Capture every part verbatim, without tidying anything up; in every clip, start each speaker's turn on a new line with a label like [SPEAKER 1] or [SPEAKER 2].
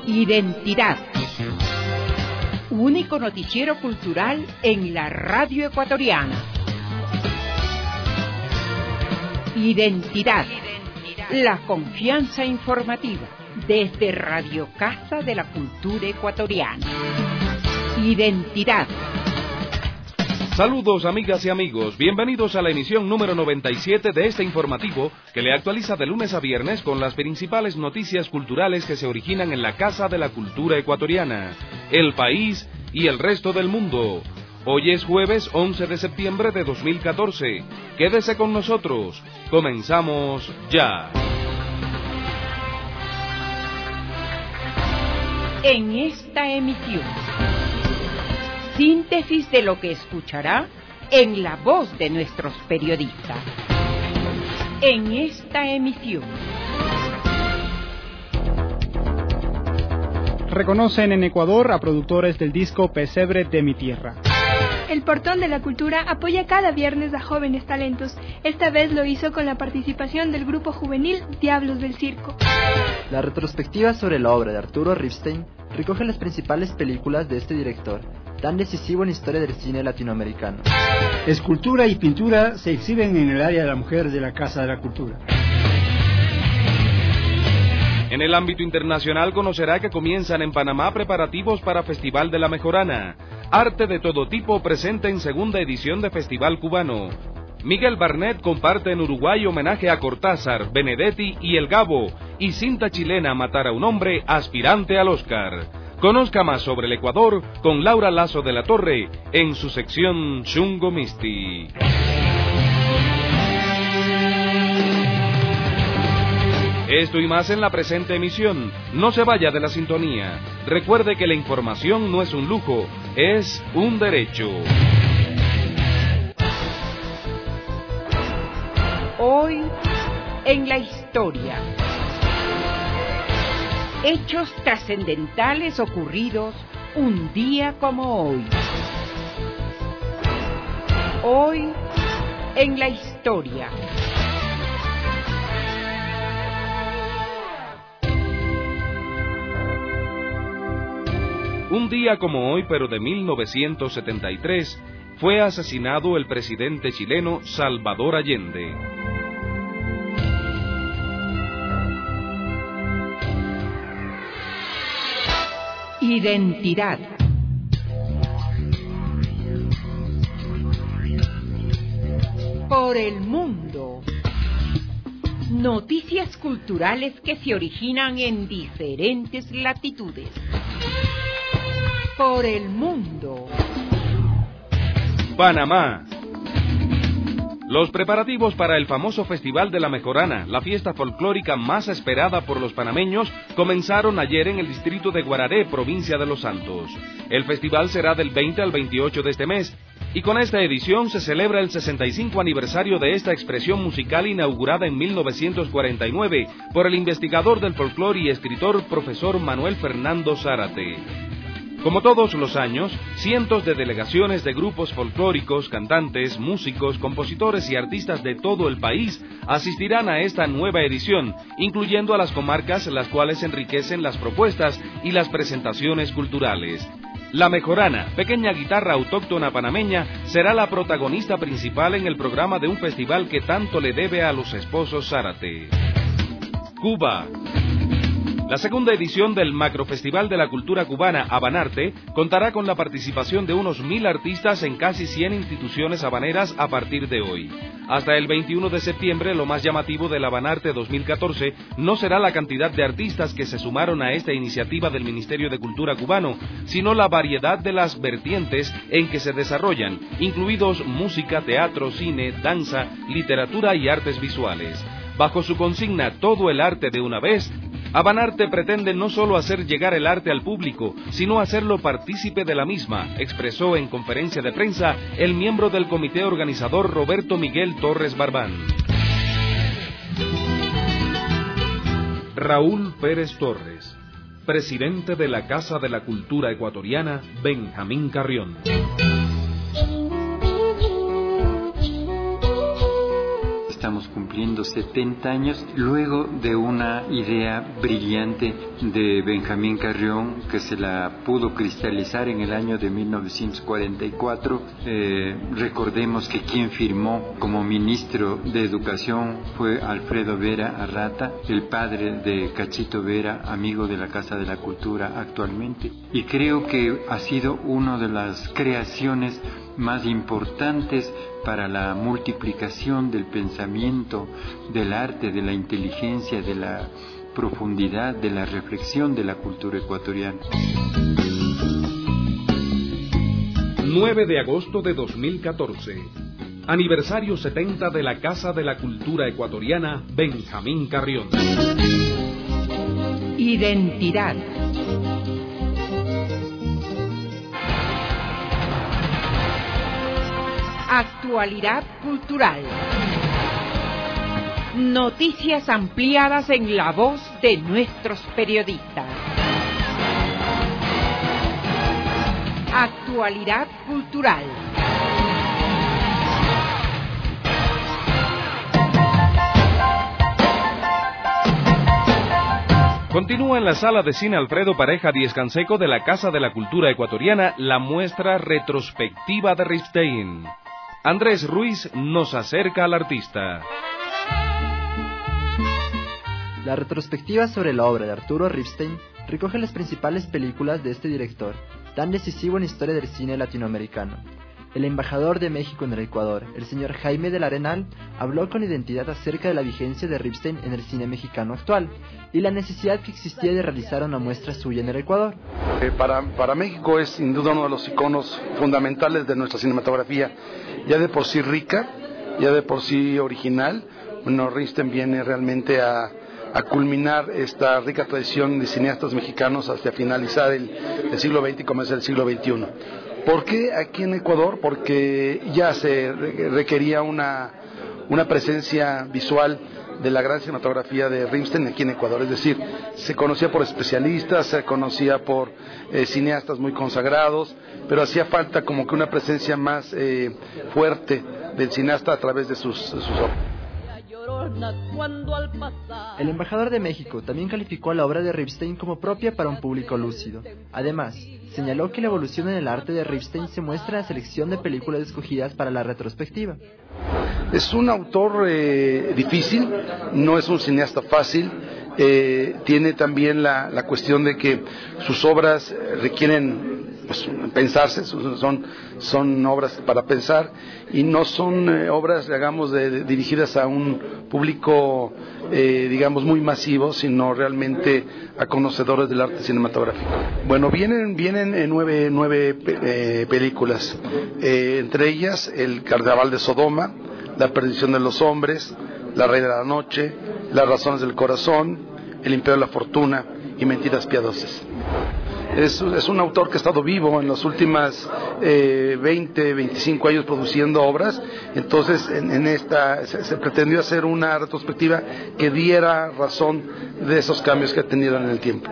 [SPEAKER 1] Identidad. Único noticiero cultural en la radio ecuatoriana. Identidad. La confianza informativa desde Radio Casa de la Cultura Ecuatoriana. Identidad.
[SPEAKER 2] Saludos amigas y amigos, bienvenidos a la emisión número noventa y siete de este informativo que le actualiza de lunes a viernes con las principales noticias culturales que se originan en la Casa de la Cultura Ecuatoriana, el país y el resto del mundo. Hoy es jueves once de septiembre de dos mil catorce. Quédese con nosotros. Comenzamos ya.
[SPEAKER 1] En esta emisión, síntesis de lo que escuchará en la voz de nuestros periodistas. En esta emisión.
[SPEAKER 3] Reconocen en Ecuador a productores del disco Pesebre de mi Tierra.
[SPEAKER 4] El Portón de la Cultura apoya cada viernes a jóvenes talentos. Esta vez lo hizo con la participación del grupo juvenil Diablos del Circo.
[SPEAKER 5] La retrospectiva sobre la obra de Arturo Ripstein recoge las principales películas de este director, tan decisivo en la historia del cine latinoamericano.
[SPEAKER 6] Escultura y pintura se exhiben en el área de la mujer de la Casa de la Cultura.
[SPEAKER 2] En el ámbito internacional conocerá que comienzan en Panamá preparativos para Festival de la Mejorana. Arte de todo tipo presente en segunda edición de Festival Cubano. Miguel Barnett comparte en Uruguay homenaje a Cortázar, Benedetti y El Gabo. Y cinta chilena Matar a un hombre aspirante al Oscar. Conozca más sobre el Ecuador con Laura Lazo de la Torre en su sección Chungo Misti. Esto y más en la presente emisión. No se vaya de la sintonía. Recuerde que la información no es un lujo, es un derecho.
[SPEAKER 1] Hoy en la historia. Hechos trascendentales ocurridos un día como hoy. Hoy en la historia.
[SPEAKER 2] Un día como hoy, pero de mil novecientos setenta y tres, fue asesinado el presidente chileno Salvador Allende.
[SPEAKER 1] Identidad. Por el mundo. Noticias culturales que se originan en diferentes latitudes. Por el mundo.
[SPEAKER 2] Panamá. Los preparativos para el famoso Festival de la Mejorana, la fiesta folclórica más esperada por los panameños, comenzaron ayer en el distrito de Guararé, provincia de Los Santos. El festival será del veinte al veintiocho de este mes, y con esta edición se celebra el sesenta y cinco aniversario de esta expresión musical inaugurada en mil novecientos cuarenta y nueve por el investigador del folclore y escritor profesor Manuel Fernando Zárate. Como todos los años, cientos de delegaciones de grupos folclóricos, cantantes, músicos, compositores y artistas de todo el país asistirán a esta nueva edición, incluyendo a las comarcas las cuales enriquecen las propuestas y las presentaciones culturales. La Mejorana, pequeña guitarra autóctona panameña, será la protagonista principal en el programa de un festival que tanto le debe a los esposos Zárate. Cuba. La segunda edición del Macrofestival de la Cultura Cubana Habanarte contará con la participación de unos mil artistas en casi cien instituciones habaneras a partir de hoy. Hasta el veintiuno de septiembre, lo más llamativo del Habanarte dos mil catorce no será la cantidad de artistas que se sumaron a esta iniciativa del Ministerio de Cultura cubano, sino la variedad de las vertientes en que se desarrollan, incluidos música, teatro, cine, danza, literatura y artes visuales. Bajo su consigna Todo el arte de una vez, Habanarte pretende no solo hacer llegar el arte al público, sino hacerlo partícipe de la misma, expresó en conferencia de prensa el miembro del comité organizador Roberto Miguel Torres Barbán. Raúl Pérez Torres, presidente de la Casa de la Cultura Ecuatoriana, Benjamín Carrión.
[SPEAKER 7] estamos cumpliendo setenta años, luego de una idea brillante de Benjamín Carrión, que se la pudo cristalizar en el año de mil novecientos cuarenta y cuatro. Eh, recordemos que quien firmó como ministro de Educación fue Alfredo Vera Arrata, el padre de Cachito Vera, amigo de la Casa de la Cultura actualmente, y creo que ha sido una de las creaciones más importantes para la multiplicación del pensamiento, del arte, de la inteligencia, de la profundidad, de la reflexión de la cultura ecuatoriana.
[SPEAKER 2] nueve de agosto de dos mil catorce. Aniversario setenta de la Casa de la Cultura Ecuatoriana Benjamín Carrión.
[SPEAKER 1] Identidad. Actualidad cultural. Noticias ampliadas en la voz de nuestros periodistas. Actualidad cultural.
[SPEAKER 2] Continúa en la sala de cine Alfredo Pareja Díez Canseco de la Casa de la Cultura Ecuatoriana la muestra retrospectiva de Ripstein. Andrés Ruiz nos acerca al artista.
[SPEAKER 5] La retrospectiva sobre la obra de Arturo Ripstein recoge las principales películas de este director, tan decisivo en la historia del cine latinoamericano. El embajador de México en el Ecuador, el señor Jaime del Arenal, habló con identidad acerca de la vigencia de Ripstein en el cine mexicano actual y la necesidad que existía de realizar una muestra suya en el Ecuador.
[SPEAKER 8] Eh, para, para México es sin duda uno de los iconos fundamentales de nuestra cinematografía, ya de por sí rica, ya de por sí original. Bueno, Ripstein viene realmente a, a culminar esta rica tradición de cineastas mexicanos hasta finalizar el, el siglo veinte y comenzar el siglo veintiuno. ¿Por qué aquí en Ecuador? Porque ya se requería una, una presencia visual de la gran cinematografía de Ripstein aquí en Ecuador. Es decir, se conocía por especialistas, se conocía por eh, cineastas muy consagrados, pero hacía falta como que una presencia más eh, fuerte del cineasta a través de sus, de sus obras.
[SPEAKER 5] El embajador de México también calificó a la obra de Ripstein como propia para un público lúcido. Además, señaló que la evolución en el arte de Ripstein se muestra en la selección de películas escogidas para la retrospectiva.
[SPEAKER 8] Es un autor eh, difícil, no es un cineasta fácil, eh, tiene también la, la cuestión de que sus obras requieren pues, pensarse, son, son obras para pensar y no son eh, obras, digamos, de, de, dirigidas a un público, eh, digamos, muy masivo, sino realmente a conocedores del arte cinematográfico. Bueno, vienen, vienen eh, nueve, nueve eh, películas, eh, entre ellas El Carnaval de Sodoma, La Perdición de los Hombres, La Reina de la Noche, Las Razones del Corazón, El Imperio de la Fortuna y Mentiras Piadosas. Es, es un autor que ha estado vivo en los últimos eh, veinte, veinticinco años produciendo obras, entonces en, en esta se, se pretendió hacer una retrospectiva que diera razón de esos cambios que ha tenido en el tiempo.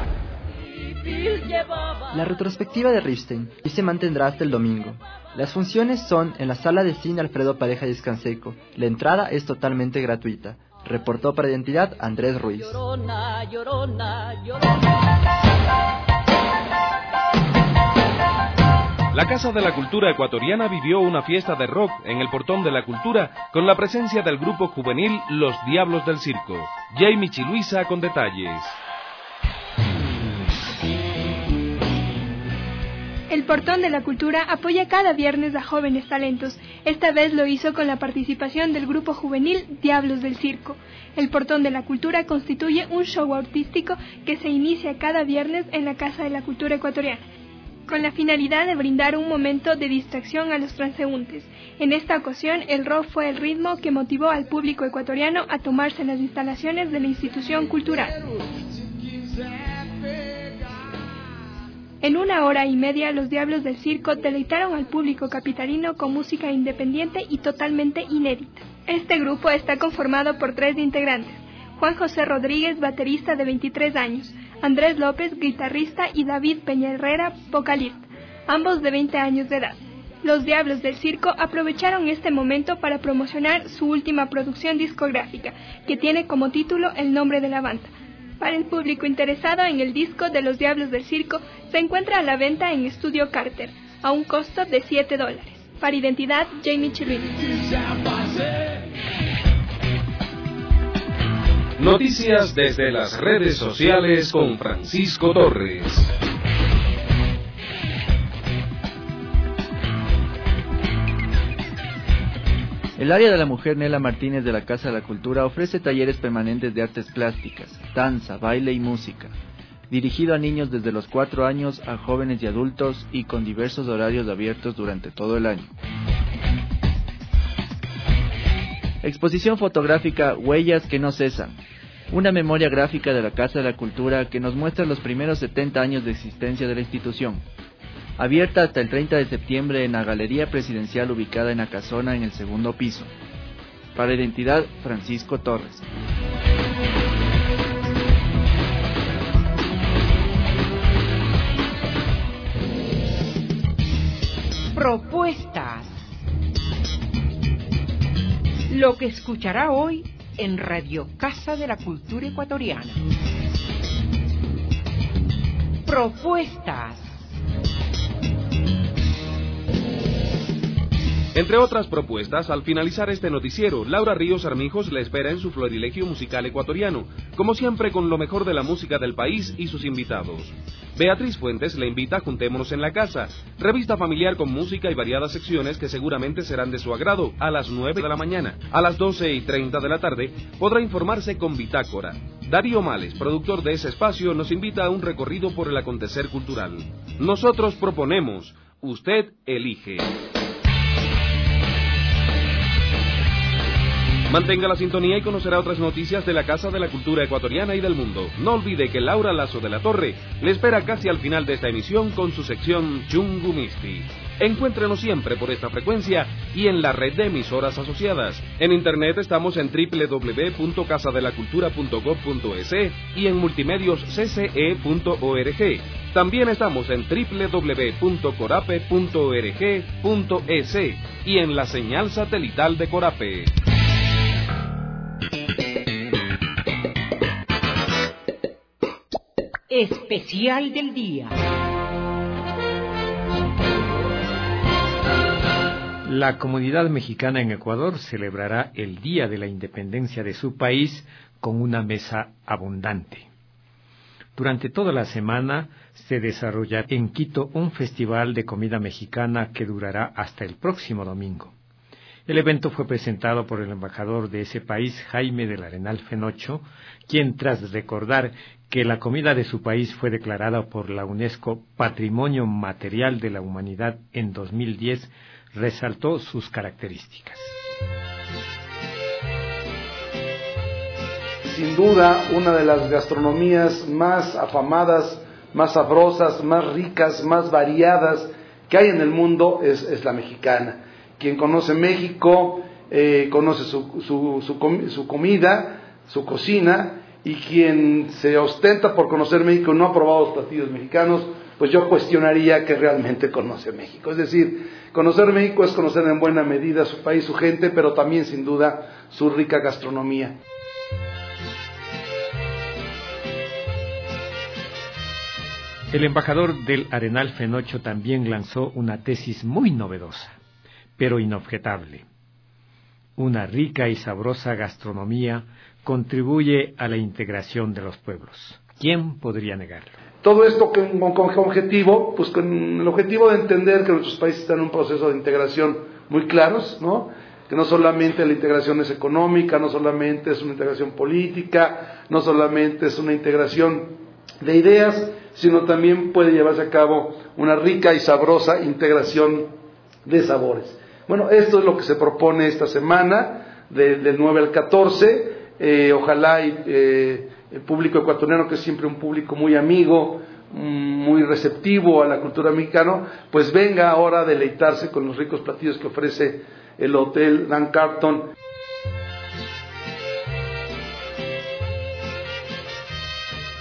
[SPEAKER 5] La retrospectiva de Ripstein y se mantendrá hasta el domingo. Las funciones son en la sala de cine Alfredo Pareja Díez Canseco. La entrada es totalmente gratuita. Reportó para Identidad Andrés Ruiz.
[SPEAKER 9] Llorona, llorona, llorona.
[SPEAKER 2] La Casa de la Cultura Ecuatoriana vivió una fiesta de rock en el Portón de la Cultura con la presencia del grupo juvenil Los Diablos del Circo. Jamie Chiluisa con detalles.
[SPEAKER 4] El Portón de la Cultura apoya cada viernes a jóvenes talentos. Esta vez lo hizo con la participación del grupo juvenil Diablos del Circo. El Portón de la Cultura constituye un show artístico que se inicia cada viernes en la Casa de la Cultura Ecuatoriana, con la finalidad de brindar un momento de distracción a los transeúntes. En esta ocasión, el rock fue el ritmo que motivó al público ecuatoriano a tomarse las instalaciones de la institución cultural. En una hora y media, los Diablos del Circo deleitaron al público capitalino con música independiente y totalmente inédita. Este grupo está conformado por tres integrantes: Juan José Rodríguez, baterista de veintitrés años, Andrés López, guitarrista, y David Peña Herrera, vocalista, ambos de veinte años de edad. Los Diablos del Circo aprovecharon este momento para promocionar su última producción discográfica, que tiene como título el nombre de la banda. Para el público interesado en el disco de Los Diablos del Circo, se encuentra a la venta en Estudio Carter, a un costo de siete dólares. Para Identidad, Jamie Chirino.
[SPEAKER 2] Noticias desde las redes sociales con Francisco Torres.
[SPEAKER 5] El área de la mujer Nela Martínez de la Casa de la Cultura ofrece talleres permanentes de artes plásticas, danza, baile y música, dirigido a niños desde los cuatro años a jóvenes y adultos y con diversos horarios abiertos durante todo el año. Exposición fotográfica Huellas que no cesan, una memoria gráfica de la Casa de la Cultura que nos muestra los primeros setenta años de existencia de la institución. Abierta hasta el treinta de septiembre en la Galería Presidencial ubicada en Acasona en el segundo piso. Para Identidad, Francisco Torres.
[SPEAKER 1] Propuestas. Lo que escuchará hoy en Radio Casa de la Cultura Ecuatoriana. Propuestas.
[SPEAKER 2] Entre otras propuestas, al finalizar este noticiero, Laura Ríos Armijos le espera en su florilegio musical ecuatoriano, como siempre con lo mejor de la música del país y sus invitados. Beatriz Fuentes le invita a Juntémonos en la Casa, revista familiar con música y variadas secciones que seguramente serán de su agrado, a las nueve de la mañana. A las doce y treinta de la tarde podrá informarse con Bitácora. Darío Males, productor de ese espacio, nos invita a un recorrido por el acontecer cultural. Nosotros proponemos, usted elige. Mantenga la sintonía y conocerá otras noticias de la Casa de la Cultura Ecuatoriana y del mundo. No olvide que Laura Lazo de la Torre le espera casi al final de esta emisión con su sección Chungumisti. Encuéntrenos siempre por esta frecuencia y en la red de emisoras asociadas. En internet estamos en doble u doble u doble u punto casa de la cultura punto gob punto es y en multimedios c c e punto org. También estamos en doble u doble u doble u punto corape punto org punto es y en la señal satelital de Corape.
[SPEAKER 1] Especial del día.
[SPEAKER 10] La comunidad mexicana en Ecuador celebrará el Día de la Independencia de su país con una mesa abundante. Durante toda la semana se desarrollará en Quito un festival de comida mexicana que durará hasta el próximo domingo. El evento fue presentado por el embajador de ese país, Jaime del Arenal Fenocho, quien, tras recordar que la comida de su país fue declarada por la UNESCO Patrimonio Material de la Humanidad en dos mil diez, resaltó sus características.
[SPEAKER 8] Sin duda, una de las gastronomías más afamadas, más sabrosas, más ricas, más variadas que hay en el mundo es, es la mexicana. Quien conoce México, eh, conoce su, su, su, com- su comida, su cocina, y quien se ostenta por conocer México y no ha probado los platillos mexicanos, pues yo cuestionaría que realmente conoce México. Es decir, conocer México es conocer en buena medida su país, su gente, pero también sin duda su rica gastronomía.
[SPEAKER 10] El embajador del Arenal Fenocho también lanzó una tesis muy novedosa, pero inobjetable. Una rica y sabrosa gastronomía contribuye a la integración de los pueblos. ¿Quién podría negarlo?
[SPEAKER 8] Todo esto con, con qué objetivo, pues con el objetivo de entender que nuestros países están en un proceso de integración muy claros, ¿no? Que no solamente la integración es económica, no solamente es una integración política, no solamente es una integración de ideas, sino también puede llevarse a cabo una rica y sabrosa integración de sabores. Bueno, esto es lo que se propone esta semana, de, del nueve al catorce. Eh, ojalá y, eh, el público ecuatoriano, que es siempre un público muy amigo, muy receptivo a la cultura mexicana, pues venga ahora a deleitarse con los ricos platillos que ofrece el Hotel Dan Carton.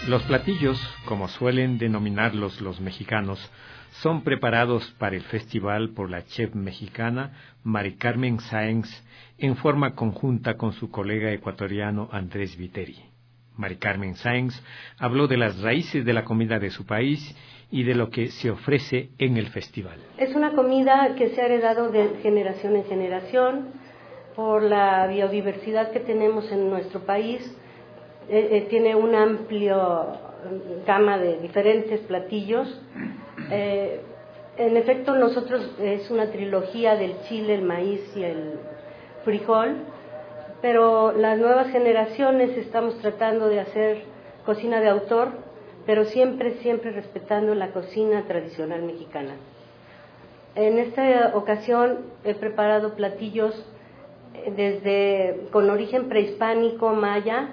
[SPEAKER 10] Los platillos, como suelen denominarlos los mexicanos, son preparados para el festival por la chef mexicana Mari Carmen Sáenz en forma conjunta con su colega ecuatoriano Andrés Viteri. Mari Carmen Sáenz habló de las raíces de la comida de su país y de lo que se ofrece en el festival.
[SPEAKER 11] Es una comida que se ha heredado de generación en generación por la biodiversidad que tenemos en nuestro país. Eh, eh, tiene una amplia gama de diferentes platillos. Eh, en efecto, nosotros es una trilogía del chile, el maíz y el frijol, pero las nuevas generaciones estamos tratando de hacer cocina de autor, pero siempre, siempre respetando la cocina tradicional mexicana. En esta ocasión he preparado platillos desde con origen prehispánico, maya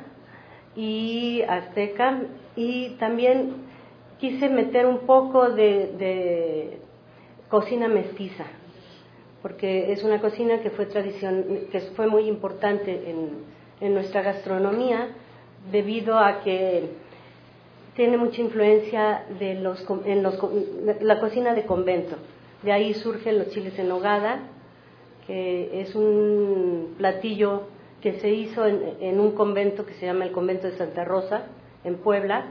[SPEAKER 11] y azteca, y también quise meter un poco de, de cocina mestiza, porque es una cocina que fue tradición, que fue muy importante en, en nuestra gastronomía, debido a que tiene mucha influencia de los, en los, la cocina de convento. De ahí surgen los chiles en nogada, que es un platillo que se hizo en, en un convento que se llama el Convento de Santa Rosa, en Puebla,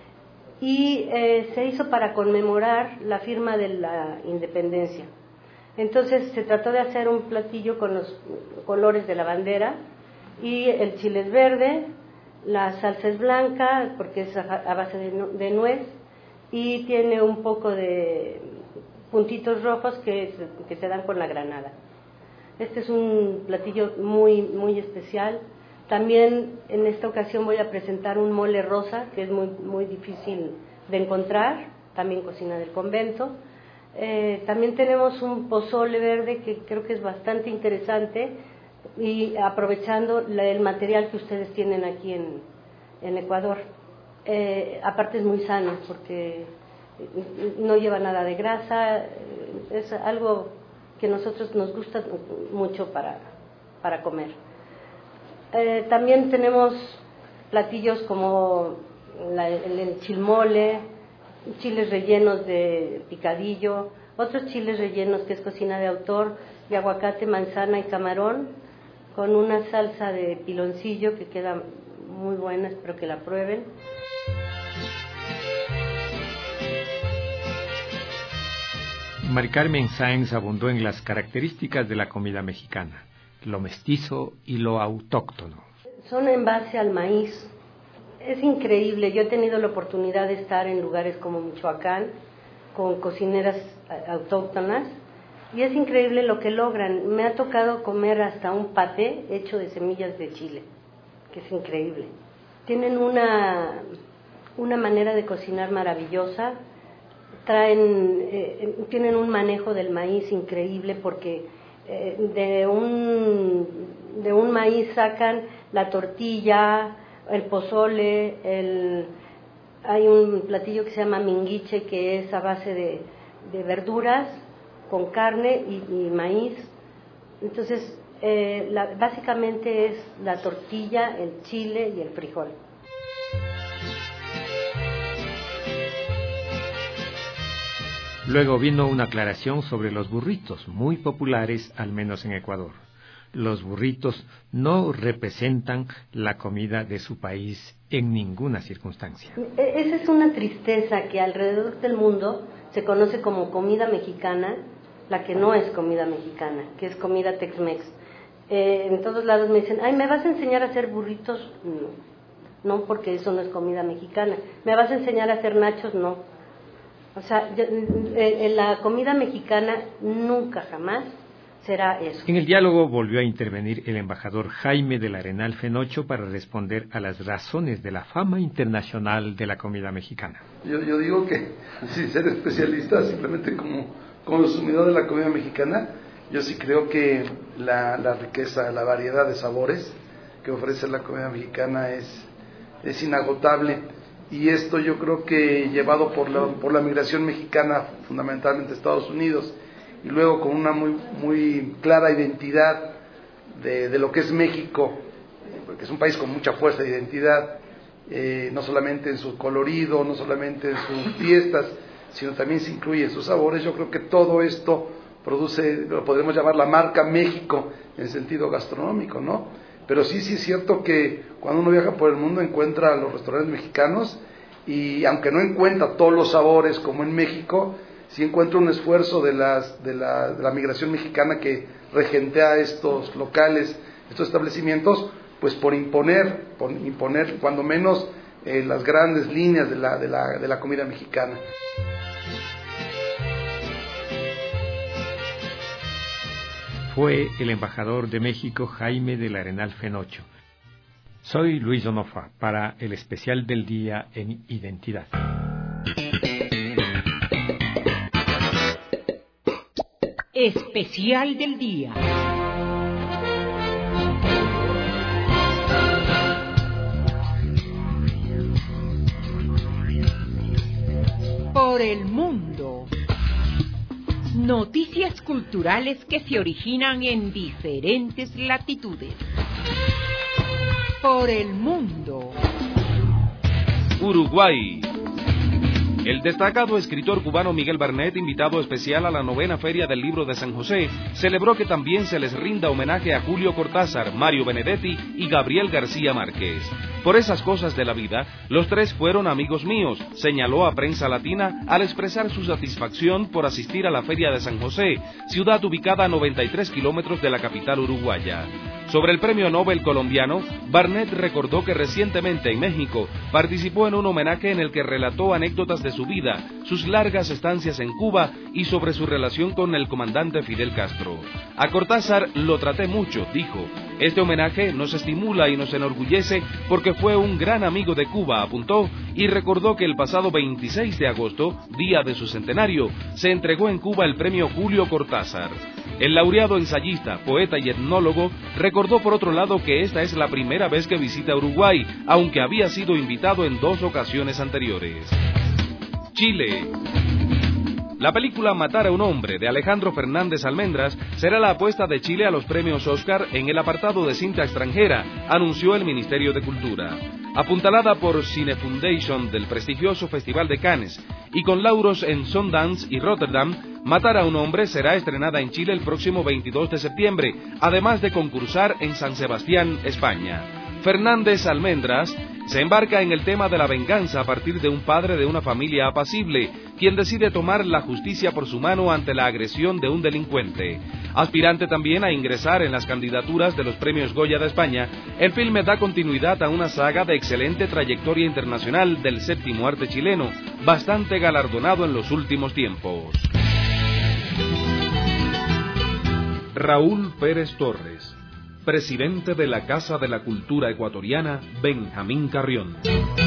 [SPEAKER 11] y eh, se hizo para conmemorar la firma de la independencia. Entonces se trató de hacer un platillo con los colores de la bandera, y el chile es verde, la salsa es blanca porque es a base de, de nuez, y tiene un poco de puntitos rojos que, que se dan con la granada. Este es un platillo muy, muy especial. También en esta ocasión voy a presentar un mole rosa, que es muy, muy difícil de encontrar, también cocina del convento. Eh, también tenemos un pozole verde que creo que es bastante interesante, y aprovechando la, el material que ustedes tienen aquí en, en Ecuador. Eh, aparte es muy sano porque no lleva nada de grasa, es algo que a nosotros nos gusta mucho para, para comer. Eh, también tenemos platillos como la, el, el chilmole, chiles rellenos de picadillo, otros chiles rellenos que es cocina de autor, de aguacate, manzana y camarón, con una salsa de piloncillo que queda muy buena, espero que la prueben.
[SPEAKER 10] Mari Carmen Sáenz abundó en las características de la comida mexicana, lo mestizo y lo autóctono.
[SPEAKER 11] Son en base al maíz. Es increíble, yo he tenido la oportunidad de estar en lugares como Michoacán, con cocineras autóctonas, y es increíble lo que logran. Me ha tocado comer hasta un paté hecho de semillas de chile, que es increíble. Tienen una, una manera de cocinar maravillosa, traen, eh, tienen un manejo del maíz increíble, porque eh, de, un, de un maíz sacan la tortilla, el pozole, el, hay un platillo que se llama minguiche, que es a base de, de verduras con carne y, y maíz. Entonces, eh, la, básicamente es la tortilla, el chile y el frijol.
[SPEAKER 10] Luego vino una aclaración sobre los burritos, muy populares, al menos en Ecuador. Los burritos no representan la comida de su país en ninguna circunstancia.
[SPEAKER 11] Esa es una tristeza, que alrededor del mundo se conoce como comida mexicana, la que no es comida mexicana, que es comida Tex-Mex. Eh, en todos lados me dicen, ay, ¿me vas a enseñar a hacer burritos? No, no, porque eso no es comida mexicana. ¿Me vas a enseñar a hacer nachos? No. O sea, en la comida mexicana nunca, jamás será eso.
[SPEAKER 10] En el diálogo volvió a intervenir el embajador Jaime del Arenal Fenocho para responder a las razones de la fama internacional de la comida mexicana.
[SPEAKER 8] Yo, yo digo que, sin ser especialista, simplemente como, como consumidor de la comida mexicana, yo sí creo que la, la riqueza, la variedad de sabores que ofrece la comida mexicana es, es inagotable. Y esto yo creo que llevado por la, por la migración mexicana, fundamentalmente a Estados Unidos, y luego con una muy, muy clara identidad de, de lo que es México, porque es un país con mucha fuerza de identidad, eh, no solamente en su colorido, no solamente en sus fiestas, sino también se incluye en sus sabores. Yo creo que todo esto produce, lo podemos llamar la marca México en sentido gastronómico, ¿no? Pero sí, sí es cierto que cuando uno viaja por el mundo encuentra los restaurantes mexicanos y aunque no encuentra todos los sabores como en México, sí encuentra un esfuerzo de, las, de, la, de la migración mexicana que regentea estos locales, estos establecimientos, pues por imponer, por imponer cuando menos eh, las grandes líneas de la, de la, de la comida mexicana.
[SPEAKER 10] Fue el embajador de México, Jaime del Arenal Fenocho. Soy Luis Onofa para el especial del día en Identidad.
[SPEAKER 1] Especial del día. Por el mundo. Noticias culturales que se originan en diferentes latitudes. Por el mundo.
[SPEAKER 2] Uruguay. El destacado escritor cubano Miguel Barnet, invitado especial a la novena Feria del Libro de San José, celebró que también se les rinda homenaje a Julio Cortázar, Mario Benedetti y Gabriel García Márquez. Por esas cosas de la vida, los tres fueron amigos míos, señaló a Prensa Latina al expresar su satisfacción por asistir a la Feria de San José, ciudad ubicada a noventa y tres kilómetros de la capital uruguaya. Sobre el premio Nobel colombiano, Barnet recordó que recientemente en México participó en un homenaje en el que relató anécdotas de su vida, sus largas estancias en Cuba y sobre su relación con el comandante Fidel Castro. A Cortázar lo traté mucho, dijo. Este homenaje nos estimula y nos enorgullece porque fue un gran amigo de Cuba, apuntó, y recordó que el pasado veintiséis de agosto, día de su centenario, se entregó en Cuba el premio Julio Cortázar. El laureado ensayista, poeta y etnólogo recordó por otro lado que esta es la primera vez que visita Uruguay, aunque había sido invitado en dos ocasiones anteriores. Chile. La película Matar a un hombre, de Alejandro Fernández Almendras, será la apuesta de Chile a los premios Oscar en el apartado de cinta extranjera, anunció el Ministerio de Cultura. Apuntalada por Cine Foundation del prestigioso Festival de Cannes y con lauros en Sundance y Rotterdam, Matar a un hombre será estrenada en Chile el próximo veintidós de septiembre, además de concursar en San Sebastián, España. Fernández Almendras se embarca en el tema de la venganza a partir de un padre de una familia apacible, quien decide tomar la justicia por su mano ante la agresión de un delincuente. Aspirante también a ingresar en las candidaturas de los premios Goya de España, el filme da continuidad a una saga de excelente trayectoria internacional del séptimo arte chileno, bastante galardonado en los últimos tiempos. Raúl Pérez Torres, presidente de la Casa de la Cultura Ecuatoriana, Benjamín Carrión.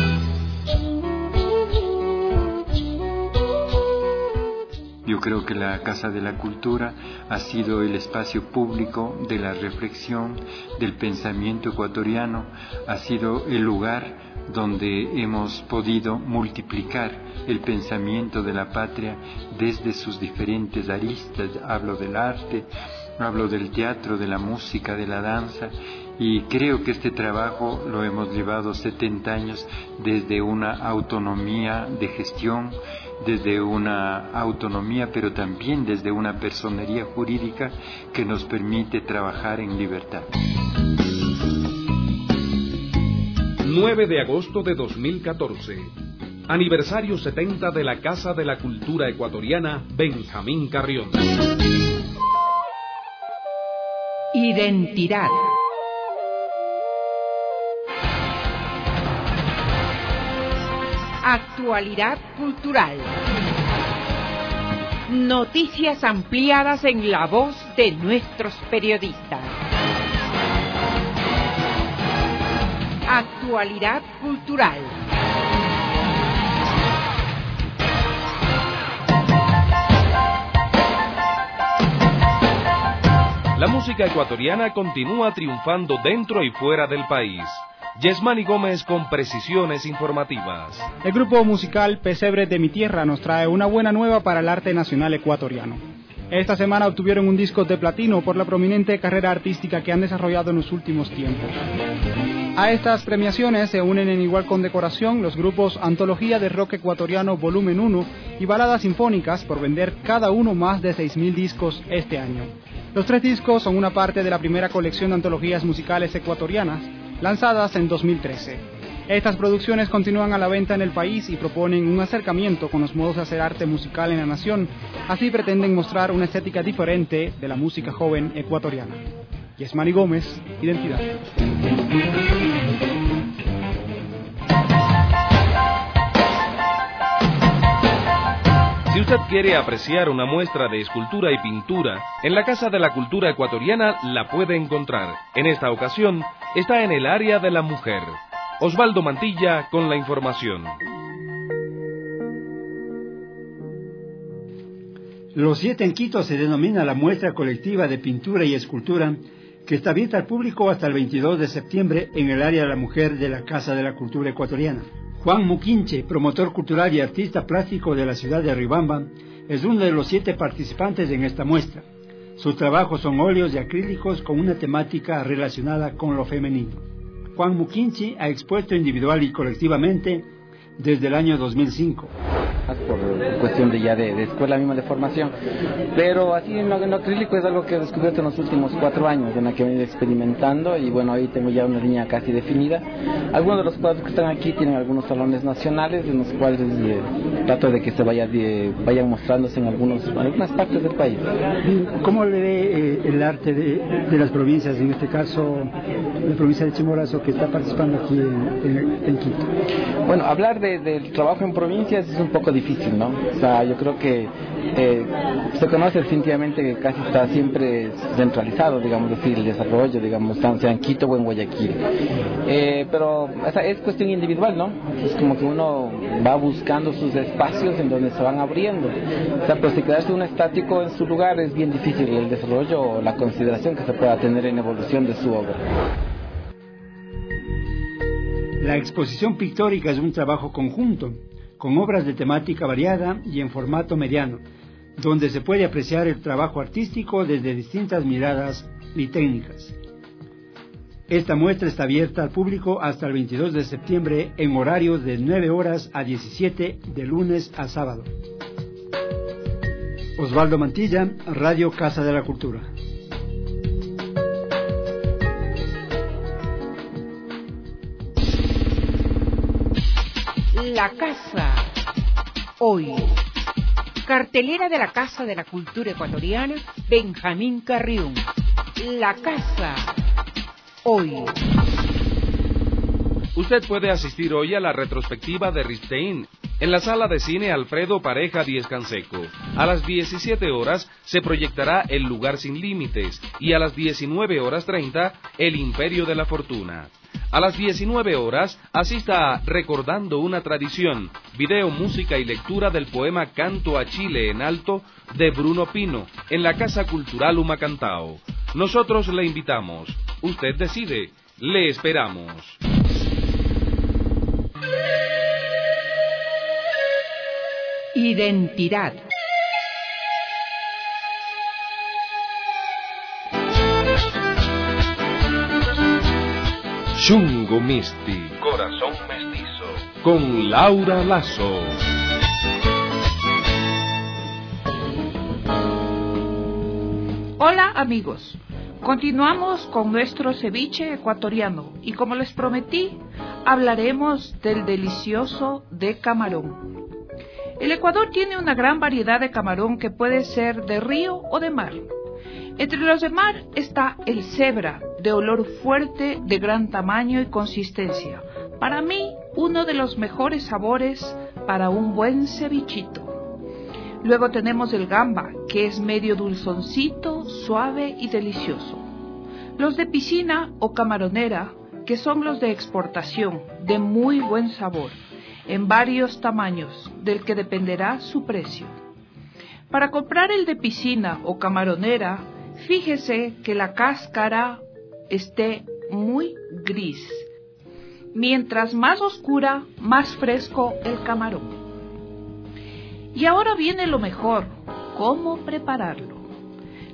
[SPEAKER 7] Yo creo que la Casa de la Cultura ha sido el espacio público de la reflexión, del pensamiento ecuatoriano, ha sido el lugar donde hemos podido multiplicar el pensamiento de la patria desde sus diferentes aristas. Hablo del arte, hablo del teatro, de la música, de la danza, y creo que este trabajo lo hemos llevado setenta años desde una autonomía de gestión, desde una autonomía, pero también desde una personería jurídica que nos permite trabajar en libertad.
[SPEAKER 2] nueve de agosto de dos mil catorce. Aniversario setenta de la Casa de la Cultura Ecuatoriana, Benjamín Carrión.
[SPEAKER 1] Identidad. Actualidad cultural. Noticias ampliadas en la voz de nuestros periodistas. Actualidad cultural.
[SPEAKER 2] La música ecuatoriana continúa triunfando dentro y fuera del país. Yesmani Gómez con precisiones informativas.
[SPEAKER 3] El grupo musical Pesebre de mi Tierra nos trae una buena nueva para el arte nacional ecuatoriano. Esta semana obtuvieron un disco de platino por la prominente carrera artística que han desarrollado en los últimos tiempos. A estas premiaciones se unen en igual condecoración los grupos Antología de Rock Ecuatoriano Volumen uno y Baladas Sinfónicas por vender cada uno más de seis mil discos este año. Los tres discos son una parte de la primera colección de antologías musicales ecuatorianas, lanzadas en dos mil trece. Estas producciones continúan a la venta en el país y proponen un acercamiento con los modos de hacer arte musical en la nación. Así pretenden mostrar una estética diferente de la música joven ecuatoriana. Yesmani Gómez, Identidad.
[SPEAKER 2] Si usted quiere apreciar una muestra de escultura y pintura, en la Casa de la Cultura Ecuatoriana la puede encontrar. En esta ocasión, está en el área de la mujer. Osvaldo Mantilla con la información.
[SPEAKER 6] Los siete en Quito se denomina la muestra colectiva de pintura y escultura que está abierta al público hasta el veintidós de septiembre en el área de la mujer de la Casa de la Cultura Ecuatoriana. Juan Muquinche, promotor cultural y artista plástico de la ciudad de Riobamba, es uno de los siete participantes en esta muestra. Sus trabajos son óleos y acrílicos con una temática relacionada con lo femenino. Juan Muquinche ha expuesto individual y colectivamente desde el año dos mil cinco.
[SPEAKER 12] Por cuestión de ya de, de escuela misma de formación, pero así en lo, en lo acrílico es algo que he descubierto en los últimos cuatro años, en la que he venido experimentando, y bueno, ahí tengo ya una línea casi definida. Algunos de los cuadros que están aquí tienen algunos salones nacionales, en los cuales eh, trato de que se vaya de, vayan mostrándose en, algunos, en algunas partes del país.
[SPEAKER 6] ¿Cómo le ve eh, el arte de, de las provincias, en este caso la provincia de Chimborazo, que está participando aquí en, en, en Quito?
[SPEAKER 12] Bueno, hablar de, del trabajo en provincias es un poco difícil, ¿no? O sea, yo creo que eh, se conoce definitivamente que casi está siempre centralizado, digamos, decir, el desarrollo, digamos, sea en Quito o en Guayaquil. Eh, pero o sea, es cuestión individual, ¿no? Es como que uno va buscando sus espacios en donde se van abriendo. O sea, pero si quedarse uno estático en su lugar es bien difícil el desarrollo o la consideración que se pueda tener en evolución de su obra.
[SPEAKER 6] La exposición pictórica es un trabajo conjunto, con obras de temática variada y en formato mediano, donde se puede apreciar el trabajo artístico desde distintas miradas y técnicas. Esta muestra está abierta al público hasta el veintidós de septiembre en horarios de nueve horas a diecisiete de lunes a sábado. Osvaldo Mantilla, Radio Casa de la Cultura.
[SPEAKER 1] La Casa, hoy. Cartelera de la Casa de la Cultura Ecuatoriana, Benjamín Carrión. La Casa, hoy.
[SPEAKER 2] Usted puede asistir hoy a la retrospectiva de Ripstein en la sala de cine Alfredo Pareja Díez Canseco. A las diecisiete horas se proyectará El Lugar Sin Límites y a las diecinueve horas treinta El Imperio de la Fortuna. A las diecinueve horas, asista a Recordando una Tradición, video, música y lectura del poema Canto a Chile en Alto de Bruno Pino, en la Casa Cultural Humacantao. Nosotros le invitamos. Usted decide. Le esperamos.
[SPEAKER 1] Identidad.
[SPEAKER 2] Chungo Misti, Corazón Mestizo, con Laura Lazo.
[SPEAKER 13] Hola amigos, continuamos con nuestro ceviche ecuatoriano y como les prometí, hablaremos del delicioso de camarón. El Ecuador tiene una gran variedad de camarón que puede ser de río o de mar. Entre los de mar está el cebra, de olor fuerte, de gran tamaño y consistencia. Para mí, uno de los mejores sabores para un buen cevichito. Luego tenemos el gamba, que es medio dulzoncito, suave y delicioso. Los de piscina o camaronera, que son los de exportación, de muy buen sabor, en varios tamaños, del que dependerá su precio. Para comprar el de piscina o camaronera, fíjese que la cáscara esté muy gris. Mientras más oscura, más fresco el camarón. Y ahora viene lo mejor, ¿cómo prepararlo?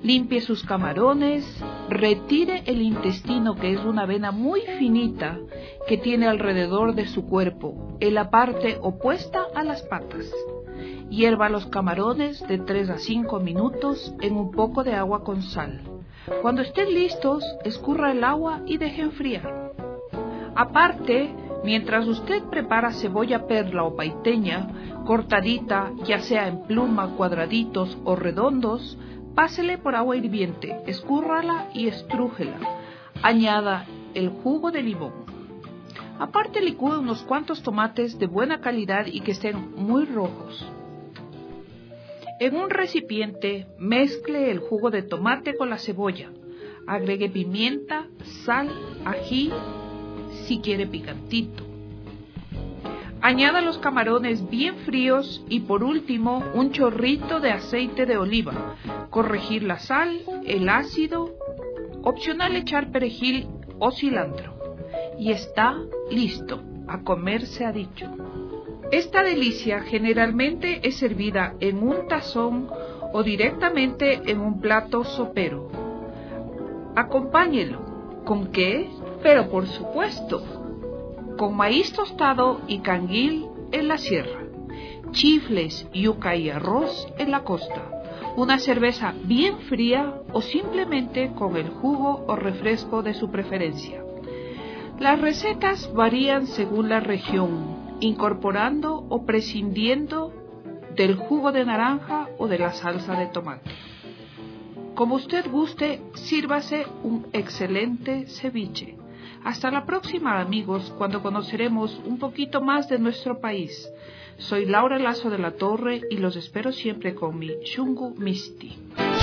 [SPEAKER 13] Limpie sus camarones, retire el intestino, que es una vena muy finita que tiene alrededor de su cuerpo, en la parte opuesta a las patas. Hierva los camarones de tres a cinco minutos en un poco de agua con sal. Cuando estén listos, escurra el agua y deje enfriar. Aparte, mientras usted prepara cebolla perla o paiteña, cortadita, ya sea en pluma, cuadraditos o redondos, pásele por agua hirviente, escúrrala y estrújela. Añada el jugo de limón. Aparte, licúe unos cuantos tomates de buena calidad y que estén muy rojos. En un recipiente, mezcle el jugo de tomate con la cebolla. Agregue pimienta, sal, ají, si quiere picantito. Añada los camarones bien fríos y por último un chorrito de aceite de oliva. Corregir la sal, el ácido, opcional echar perejil o cilantro. Y está listo, a comer se ha dicho. Esta delicia generalmente es servida en un tazón o directamente en un plato sopero. Acompáñelo. ¿Con qué? Pero por supuesto, con maíz tostado y canguil en la sierra, chifles, yuca y arroz en la costa, una cerveza bien fría o simplemente con el jugo o refresco de su preferencia. Las recetas varían según la región, incorporando o prescindiendo del jugo de naranja o de la salsa de tomate. Como usted guste, sírvase un excelente ceviche. Hasta la próxima, amigos, cuando conoceremos un poquito más de nuestro país. Soy Laura Lazo de la Torre y los espero siempre con mi Shungu Misti.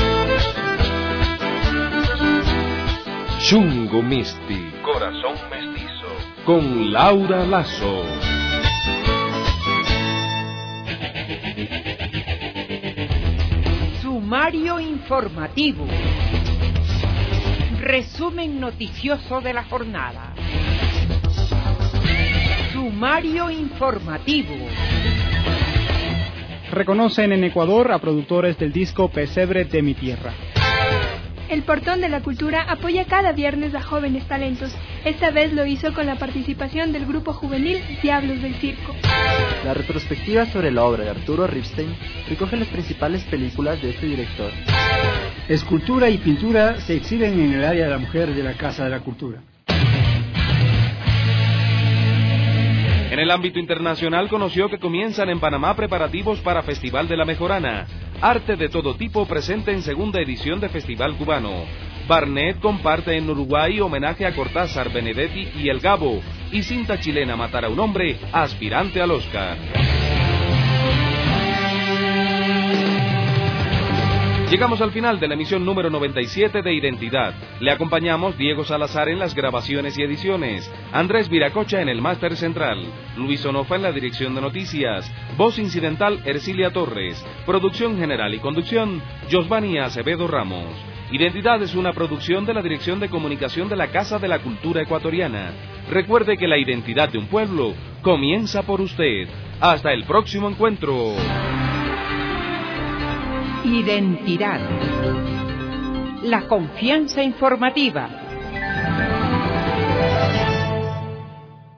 [SPEAKER 2] Shungu Misti, corazón mestizo, con Laura Lazo.
[SPEAKER 1] Sumario informativo. Resumen noticioso de la jornada. Sumario informativo.
[SPEAKER 3] Reconocen en Ecuador a productores del disco Pesebre de mi tierra.
[SPEAKER 4] El Portón de la Cultura apoya cada viernes a jóvenes talentos. Esta vez lo hizo con la participación del grupo juvenil Diablos del Circo.
[SPEAKER 5] La retrospectiva sobre la obra de Arturo Ripstein recoge las principales películas de este director.
[SPEAKER 6] Escultura y pintura se exhiben en el área de la mujer de la Casa de la Cultura.
[SPEAKER 2] En el ámbito internacional conoció que comienzan en Panamá preparativos para Festival de la Mejorana. Arte de todo tipo presente en segunda edición de Festival Cubano. Barnett comparte en Uruguay homenaje a Cortázar, Benedetti y El Gabo. Y cinta chilena Matar a un hombre, aspirante al Oscar. Llegamos al final de la emisión número noventa y siete de Identidad. Le acompañamos Diego Salazar en las grabaciones y ediciones, Andrés Viracocha en el máster central, Luis Onofa en la dirección de noticias, voz incidental Ercilia Torres, producción general y conducción Josvani Acevedo Ramos. Identidad es una producción de la Dirección de Comunicación de la Casa de la Cultura Ecuatoriana. Recuerde que la identidad de un pueblo comienza por usted. Hasta el próximo encuentro.
[SPEAKER 1] Identidad. La confianza informativa.